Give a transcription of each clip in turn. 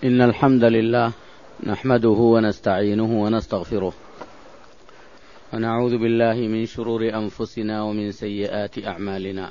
إن الحمد لله نحمده ونستعينه ونستغفره ونعوذ بالله من شرور أنفسنا ومن سيئات أعمالنا.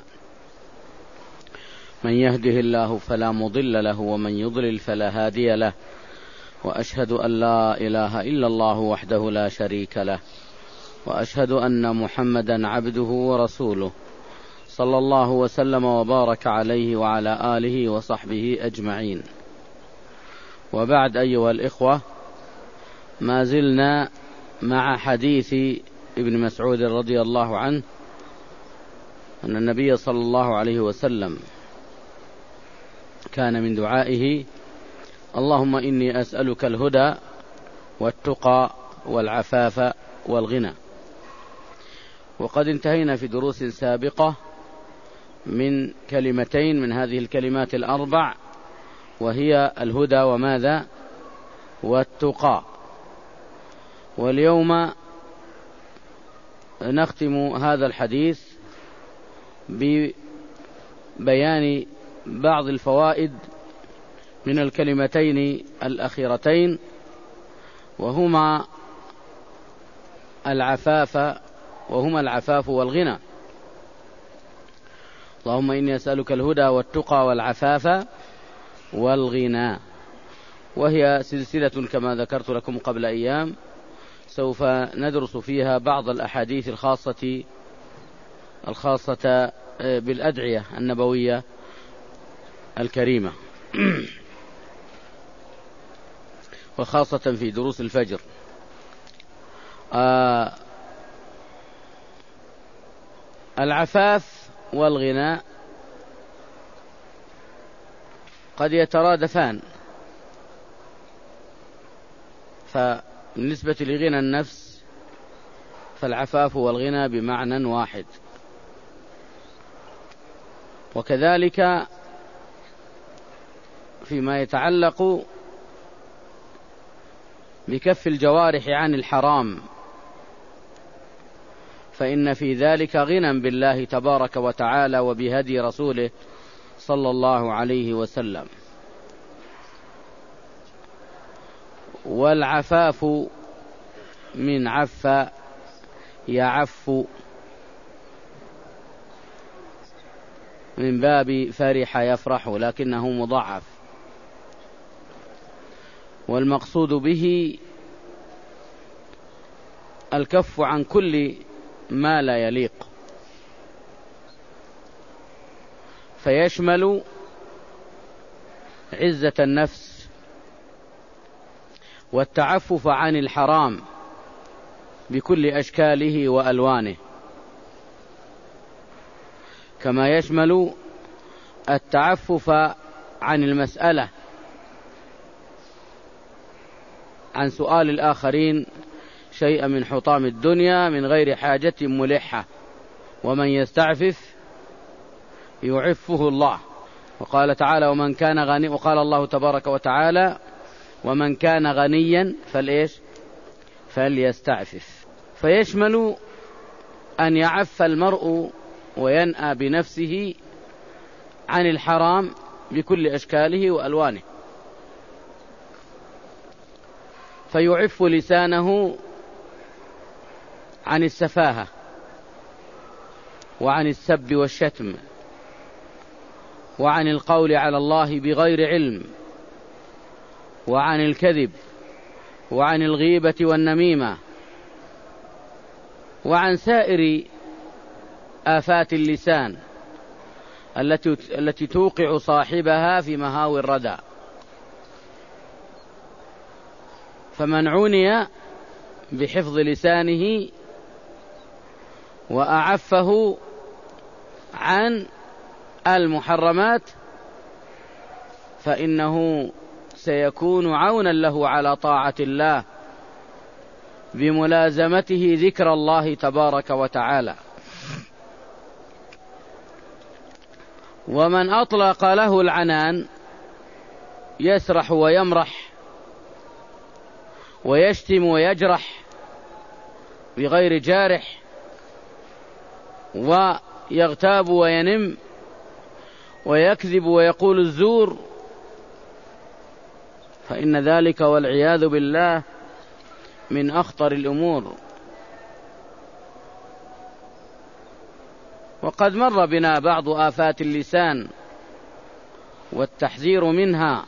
من يهده الله فلا مضل له ومن يضلل فلا هادي له، وأشهد أن لا إله إلا الله وحده لا شريك له، وأشهد أن محمدا عبده ورسوله صلى الله وسلم وبارك عليه وعلى آله وصحبه أجمعين. وبعد، أيها الإخوة، ما زلنا مع حديث ابن مسعود رضي الله عنه أن النبي صلى الله عليه وسلم كان من دعائه: اللهم إني أسألك الهدى والتقى والعفاف والغنى. وقد انتهينا في دروس سابقة من كلمتين من هذه الكلمات الأربع، وهي الهدى وماذا؟ والتقى. واليوم نختم هذا الحديث ببيان بعض الفوائد من الكلمتين الأخيرتين، وهما العفاف والغنى. اللهم إني أسألك الهدى والتقى والعفاف والغنى، وهي سلسلة كما ذكرت لكم قبل أيام سوف ندرس فيها بعض الأحاديث الخاصة بالأدعية النبوية الكريمة وخاصة في دروس الفجر. العفاف والغنى قد يترادفان، فبالنسبة لغنى النفس فالعفاف والغنى بمعنى واحد، وكذلك فيما يتعلق بكف الجوارح عن الحرام فإن في ذلك غنى بالله تبارك وتعالى وبهدي رسوله صلى الله عليه وسلم. والعفاف من عف يعف من باب فرح يفرح، لكنه مضاعف، والمقصود به الكف عن كل ما لا يليق، فيشمل عزة النفس والتعفف عن الحرام بكل أشكاله وألوانه، كما يشمل التعفف عن المسألة، عن سؤال الآخرين شيئا من حطام الدنيا من غير حاجة ملحة، ومن يستعفف يعفه الله. وقال تعالى: ومن كان غني، وقال الله تبارك وتعالى: ومن كان غنيا فليستعفف. فيشمل أن يعف المرء وينأى بنفسه عن الحرام بكل أشكاله وألوانه، فيعف لسانه عن السفاهة وعن السب والشتم وعن القول على الله بغير علم وعن الكذب وعن الغيبة والنميمة وعن سائر آفات اللسان التي توقع صاحبها في مهاوي الردى. فمن عني بحفظ لسانه وأعفه عن المحرمات فإنه سيكون عونا له على طاعة الله بملازمته ذكر الله تبارك وتعالى. ومن أطلق له العنان يسرح ويمرح ويشتم ويجرح بغير جارح، ويغتاب وينم ويكذب ويقول الزور، فإن ذلك والعياذ بالله من أخطر الأمور. وقد مر بنا بعض آفات اللسان والتحذير منها،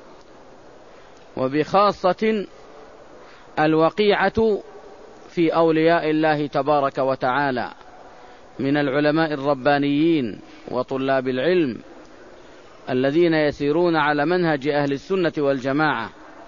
وبخاصة الوقيعة في أولياء الله تبارك وتعالى من العلماء الربانيين وطلاب العلم الذين يسيرون على منهج أهل السنة والجماعة.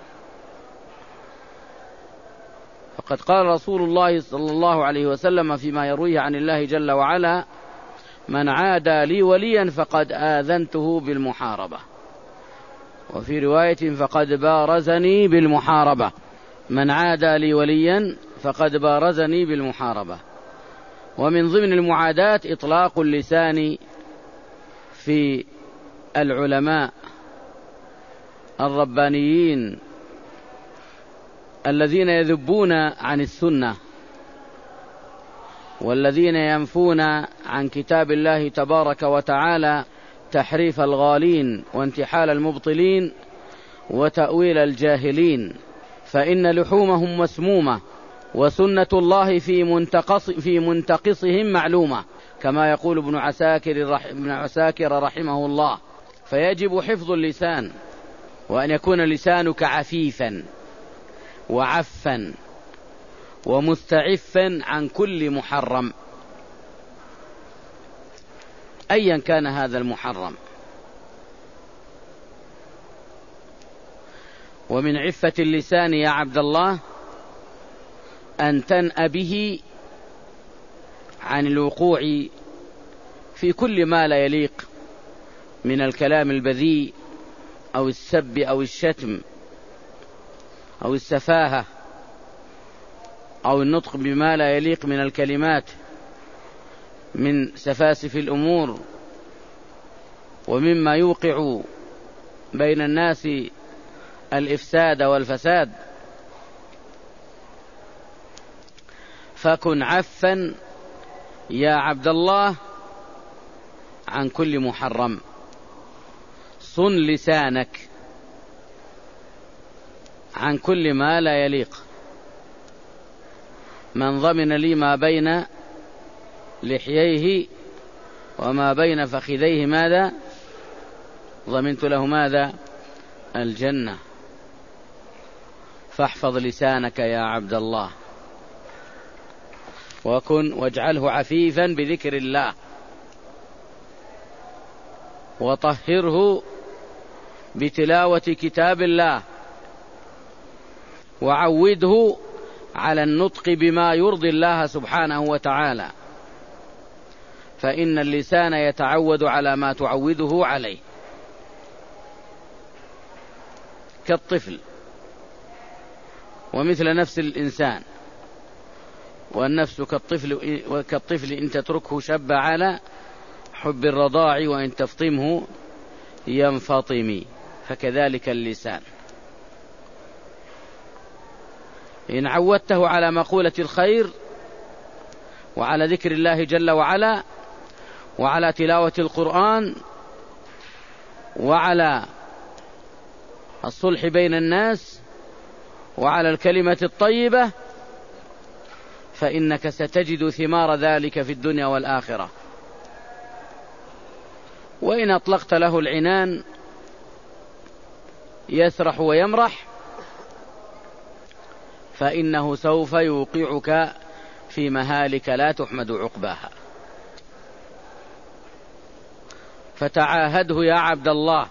فقد قال رسول الله صلى الله عليه وسلم فيما يرويه عن الله جل وعلا: من عادى لي وليا فقد آذنته بالمحاربة. وفي رواية: فقد بارزني بالمحاربة. من عادى لي وليا فقد بارزني بالمحاربة. ومن ضمن المعاداة إطلاق اللسان في العلماء الربانيين الذين يذبون عن السنة والذين ينفون عن كتاب الله تبارك وتعالى تحريف الغالين وانتحال المبطلين وتأويل الجاهلين، فإن لحومهم مسمومة وسنة الله في منتقصهم معلومة، كما يقول ابن عساكر رحمه الله. فيجب حفظ اللسان، وأن يكون لسانك عفيفا وعفا ومستعفا عن كل محرم أيا كان هذا المحرم. ومن عفة اللسان يا عبد الله أن تنأ به عن الوقوع في كل ما لا يليق من الكلام البذيء أو السب أو الشتم أو السفاهة أو النطق بما لا يليق من الكلمات من سفاسف الأمور ومما يوقع بين الناس الإفساد والفساد. فكن عفا يا عبد الله عن كل محرم. صن لسانك عن كل ما لا يليق. من ضمن لي ما بين لحييه وما بين فخذيه ماذا؟ ضمنت له ماذا؟ الجنة. فاحفظ لسانك يا عبد الله، واجعله عفيفا بذكر الله، وطهره بتلاوة كتاب الله، وعوده على النطق بما يرضي الله سبحانه وتعالى، فإن اللسان يتعود على ما تعوده عليه، كالطفل ومثل نفس الإنسان. والنفس كالطفل إن تتركه شب على حب الرضاع وإن تفطمه ينفطم، فكذلك اللسان. إن عودته على مقولة الخير وعلى ذكر الله جل وعلا وعلى تلاوة القرآن وعلى الصلح بين الناس وعلى الكلمة الطيبة، فإنك ستجد ثمار ذلك في الدنيا والآخرة. وإن أطلقت له العنان يسرح ويمرح، فإنه سوف يوقعك في مهالك لا تحمد عقباها. فتعاهده يا عبد الله،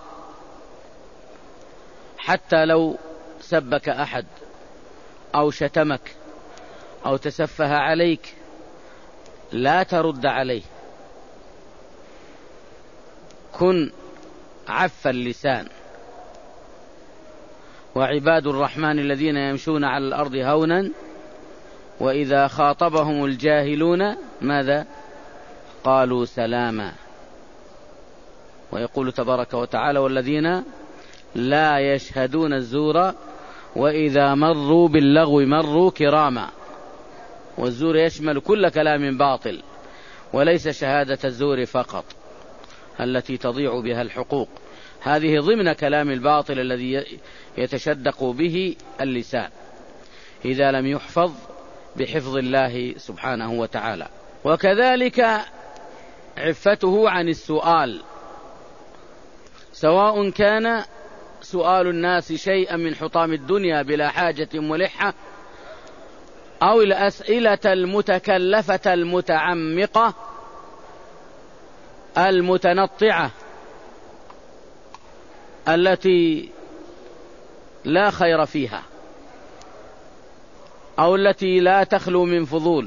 حتى لو سبك أحد أو شتمك أو تسفه عليك لا ترد عليه. كن عف اللسان. وعباد الرحمن الذين يمشون على الأرض هونا وإذا خاطبهم الجاهلون ماذا؟ قالوا سلاما. ويقول تبارك وتعالى: والذين لا يشهدون الزور وإذا مروا باللغو مروا كراما. والزور يشمل كل كلام باطل، وليس شهادة الزور فقط التي تضيع بها الحقوق. هذه ضمن كلام الباطل الذي يتشدق به اللسان إذا لم يحفظ بحفظ الله سبحانه وتعالى. وكذلك عفته عن السؤال، سواء كان سؤال الناس شيئا من حطام الدنيا بلا حاجة ملحة، أو الأسئلة المتكلفة المتعمقة المتنطعة التي لا خير فيها، أو التي لا تخلو من فضول.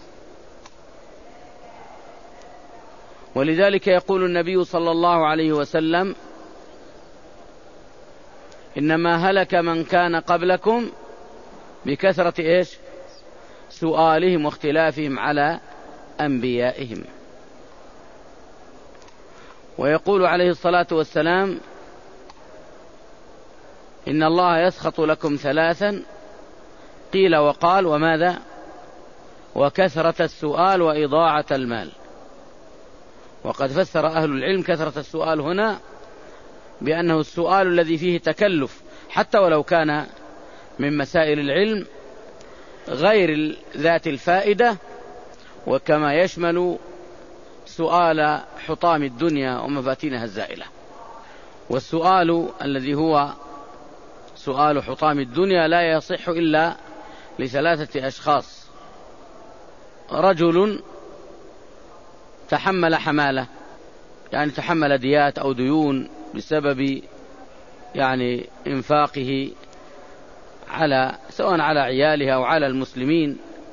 ولذلك يقول النبي صلى الله عليه وسلم: إنما هلك من كان قبلكم بكثرة سؤالهم واختلافهم على أنبيائهم. ويقول عليه الصلاة والسلام: إن الله يسخط لكم ثلاثا، قيل وقال وماذا؟ وكثرة السؤال وإضاعة المال. وقد فسر أهل العلم كثرة السؤال هنا بأنه السؤال الذي فيه تكلف، حتى ولو كان من مسائل العلم غير ذات الفائدة، وكما يشمل سؤال حطام الدنيا ومفاتنها الزائلة. والسؤال الذي هو سؤال حطام الدنيا لا يصح إلا لثلاثة أشخاص: رجل تحمل حمالة، يعني تحمل ديات أو ديون بسبب إنفاقه سواء على عياله أو على المسلمين،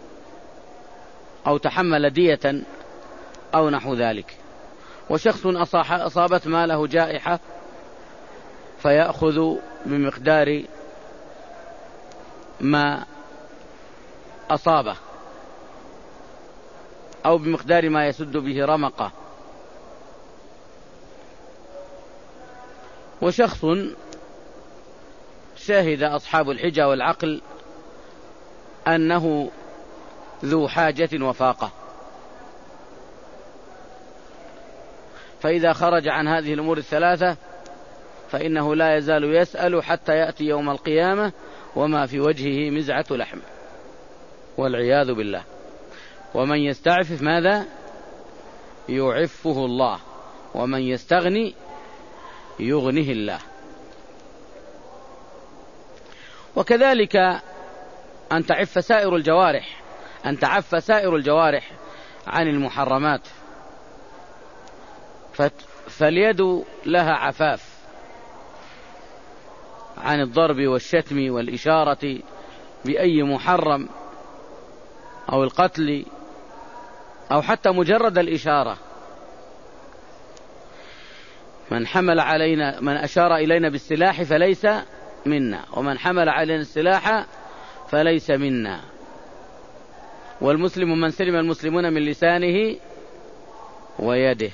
أو تحمل دية أو نحو ذلك. وشخص أصابت ماله جائحة فيأخذ بمقدار ما أصابه أو بمقدار ما يسد به رمقه. وشخص شاهد أصحاب الحجة والعقل أنه ذو حاجة وفاقة، فإذا خرج عن هذه الأمور الثلاثة فإنه لا يزال يسأل حتى يأتي يوم القيامة وما في وجهه مزعة لحم، والعياذ بالله. ومن يستعفف ماذا؟ يعفه الله، ومن يستغني يغنه الله. وكذلك أن تعف سائر الجوارح عن المحرمات، فاليد لها عفاف عن الضرب والشتم والإشارة بأي محرم أو القتل أو حتى مجرد الإشارة. من أشار إلينا بالسلاح فليس منا، ومن حمل علينا السلاح فليس منا. والمسلم من سلم المسلمون من لسانه ويده.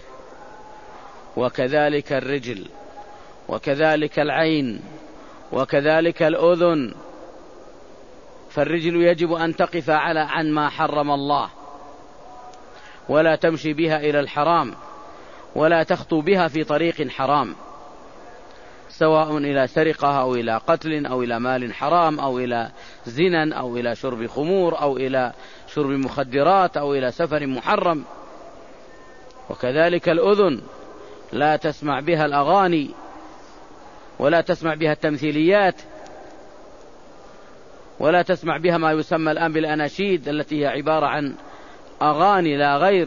وكذلك الرجل، وكذلك العين، وكذلك الأذن. فالرجل يجب أن تقف عن ما حرم الله، ولا تمشي بها إلى الحرام، ولا تخطو بها في طريق حرام، سواء إلى سرقة أو إلى قتل أو إلى مال حرام أو إلى زنا أو إلى شرب خمور أو إلى شرب مخدرات أو إلى سفر محرم. وكذلك الأذن لا تسمع بها الأغاني، ولا تسمع بها التمثيليات، ولا تسمع بها ما يسمى الآن بالأناشيد التي هي عبارة عن أغاني لا غير،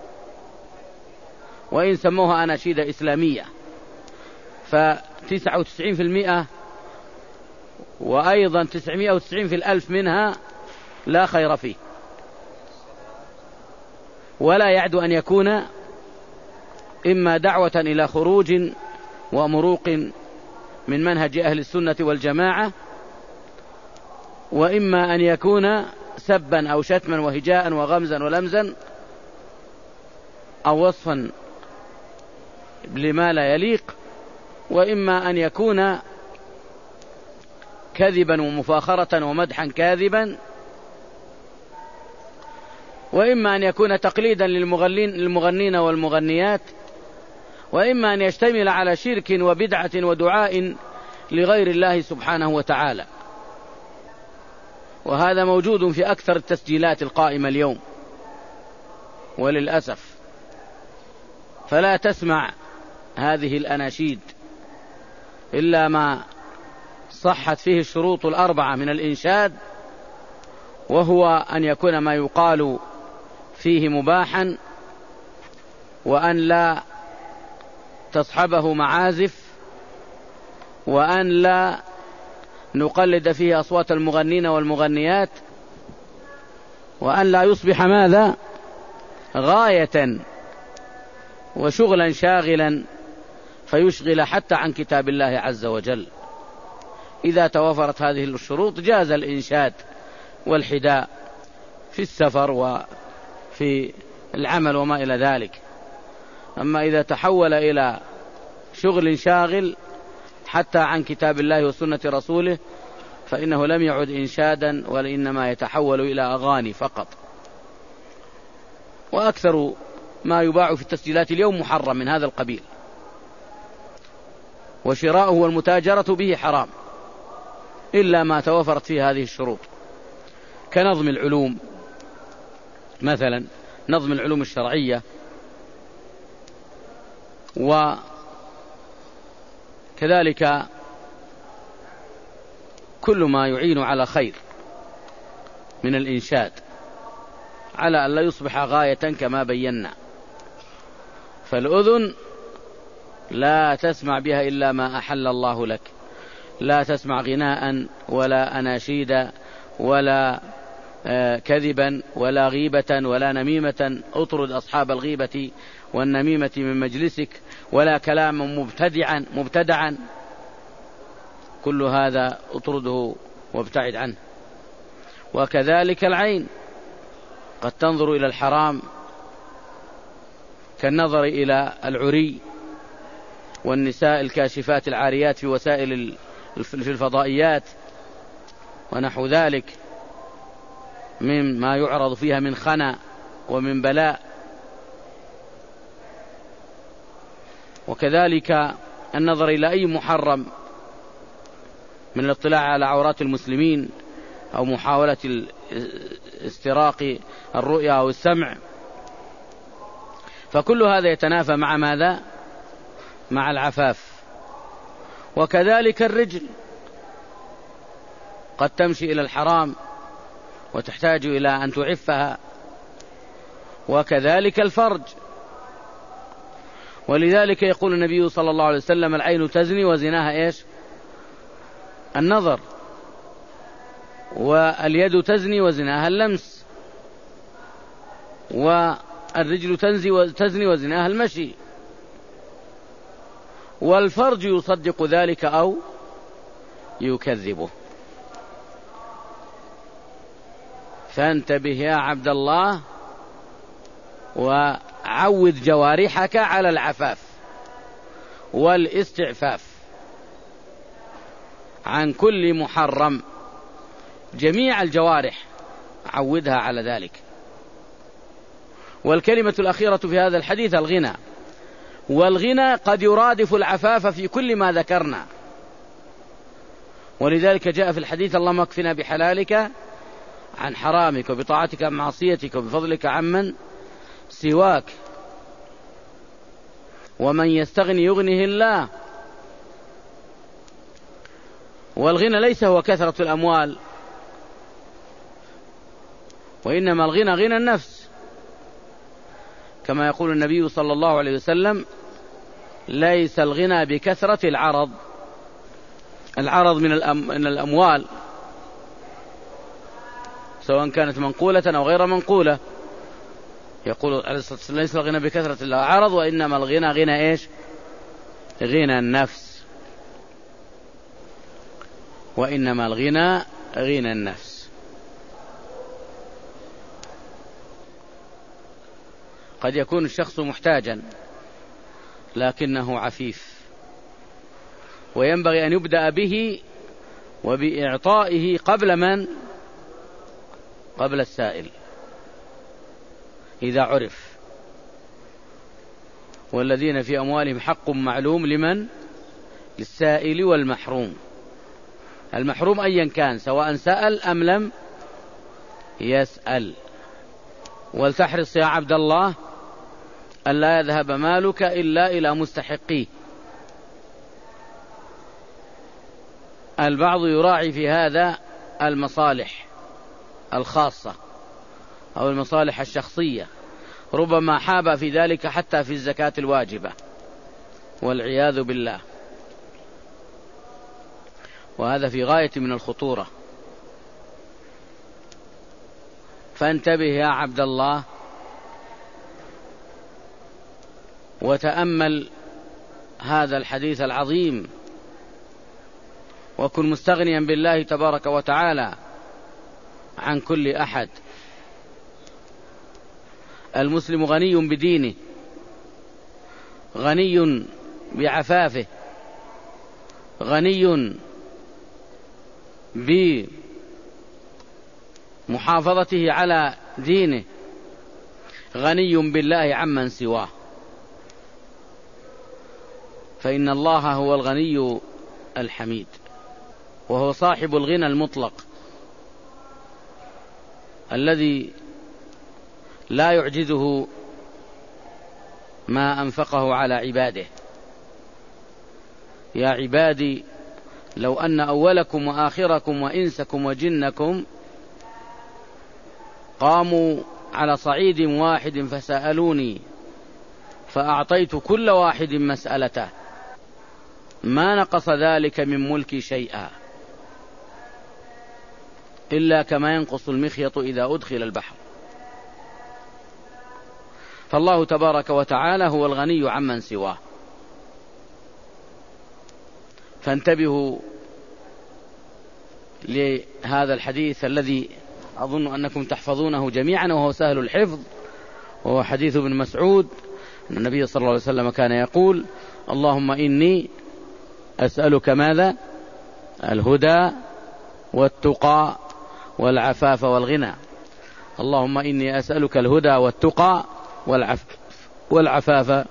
وإن سموها أناشيد إسلامية، ف99% وأيضا 990 في الألف منها لا خير فيه، ولا يعد أن يكون إما دعوة إلى خروج ومروق من منهج أهل السنة والجماعة، وإما أن يكون سبا أو شتما وهجاء وغمزا ولمزا أو وصفا لما لا يليق، وإما أن يكون كذبا ومفاخرة ومدحا كاذبا، وإما أن يكون تقليدا للمغنين والمغنيات، وإما أن يشتمل على شرك وبدعة ودعاء لغير الله سبحانه وتعالى، وهذا موجود في أكثر التسجيلات القائمة اليوم وللأسف. فلا تسمع هذه الأناشيد إلا ما صحت فيه الشروط الأربعة من الإنشاد، وهو أن يكون ما يقال فيه مباحا، وأن لا تصحبه معازف، وأن لا نقلد فيه أصوات المغنين والمغنيات، وأن لا يصبح ماذا؟ غاية وشغلا شاغلا فيشغل حتى عن كتاب الله عز وجل. إذا توفرت هذه الشروط جاز الإنشاد والحداء في السفر وفي العمل وما إلى ذلك. أما إذا تحول إلى شغل شاغل حتى عن كتاب الله وسنة رسوله فإنه لم يعد إنشادا، وإنما يتحول إلى أغاني فقط. وأكثر ما يباع في التسجيلات اليوم محرم من هذا القبيل، وشراؤه والمتاجرة به حرام إلا ما توفرت فيه هذه الشروط، كنظم العلوم مثلا، نظم العلوم الشرعية، وكذلك كل ما يعين على خير من الإنشاد، على أن لا يصبح غاية كما بينا. فالأذن لا تسمع بها إلا ما أحل الله لك، لا تسمع غناء ولا أناشيد ولا كذبا ولا غيبة ولا نميمة، اطرد أصحاب الغيبة والنميمة من مجلسك، ولا كلام مبتدعا، كل هذا اطرده وابتعد عنه. وكذلك العين قد تنظر إلى الحرام كالنظر إلى العري والنساء الكاشفات العاريات في وسائل في الفضائيات ونحو ذلك مما يعرض فيها من خنا ومن بلاء. وكذلك النظر إلى أي محرم من الاطلاع على عورات المسلمين أو محاولة استراق الرؤيا أو السمع، فكل هذا يتنافى مع ماذا؟ مع العفاف. وكذلك الرجل قد تمشي إلى الحرام وتحتاج إلى أن تعفها، وكذلك الفرج. ولذلك يقول النبي صلى الله عليه وسلم: العين تزني وزناها إيش؟ النظر. واليد تزني وزناها اللمس. والرجل تزني وزناها المشي. والفرج يصدق ذلك أو يكذبه. فانتبه يا عبد الله، وعود جوارحك على العفاف والاستعفاف عن كل محرم. جميع الجوارح عودها على ذلك. والكلمة الأخيرة في هذا الحديث الغنى، والغنى قد يرادف العفاف في كل ما ذكرنا. ولذلك جاء في الحديث: اللهم اكفنا بحلالك عن حرامك، وبطاعتك عن معصيتك، وبفضلك عمن سواك. ومن يستغني يغنه الله. والغنى ليس هو كثرة الأموال، وإنما الغنى غنى النفس، كما يقول النبي صلى الله عليه وسلم: ليس الغنى بكثرة العرض. العرض من الأموال، سواء كانت منقولة أو غير منقولة. يقول ليس الغنى بكثرة العرض، وإنما الغنى غنى إيش؟ غنى النفس. وإنما الغنى غنى النفس. قد يكون الشخص محتاجا لكنه عفيف، وينبغي أن يبدأ به وبإعطائه قبل من؟ قبل السائل إذا عرف. والذين في أموالهم حق معلوم لمن؟ للسائل والمحروم. المحروم أيا كان، سواء سأل أم لم يسأل. ولتحرص يا عبد الله ألا يذهب مالك إلا إلى مستحقيه. البعض يراعي في هذا المصالح الخاصة أو المصالح الشخصية، ربما حاب في ذلك حتى في الزكاة الواجبة، والعياذ بالله، وهذا في غاية من الخطورة. فانتبه يا عبد الله وتأمل هذا الحديث العظيم، وكن مستغنيا بالله تبارك وتعالى عن كل أحد. المسلم غني بدينه، غني بعفافه، غني بمحافظته على دينه، غني بالله عمن سواه. فإن الله هو الغني الحميد، وهو صاحب الغنى المطلق الذي لا يعجزه ما أنفقه على عباده. يا عبادي لو أن أولكم وآخركم وإنسكم وجنكم قاموا على صعيد واحد فسألوني فأعطيت كل واحد مسألته ما نقص ذلك من ملكي شيئا إلا كما ينقص المخيط إذا أدخل البحر. فالله تبارك وتعالى هو الغني عمن سواه. فانتبهوا لهذا الحديث الذي أظن أنكم تحفظونه جميعا، وهو سهل الحفظ، وهو حديث ابن مسعود أن النبي صلى الله عليه وسلم كان يقول: اللهم إني أسألك ماذا؟ الهدى والتقى والعفاف والغنى. اللهم إني أسألك الهدى والتقى والعفاف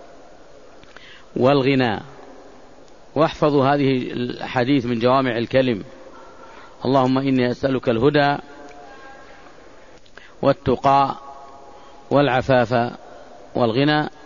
والغنى. واحفظوا هذه الحديث من جوامع الكلم. اللهم إني أسألك الهدى والتقى والعفاف والغنى.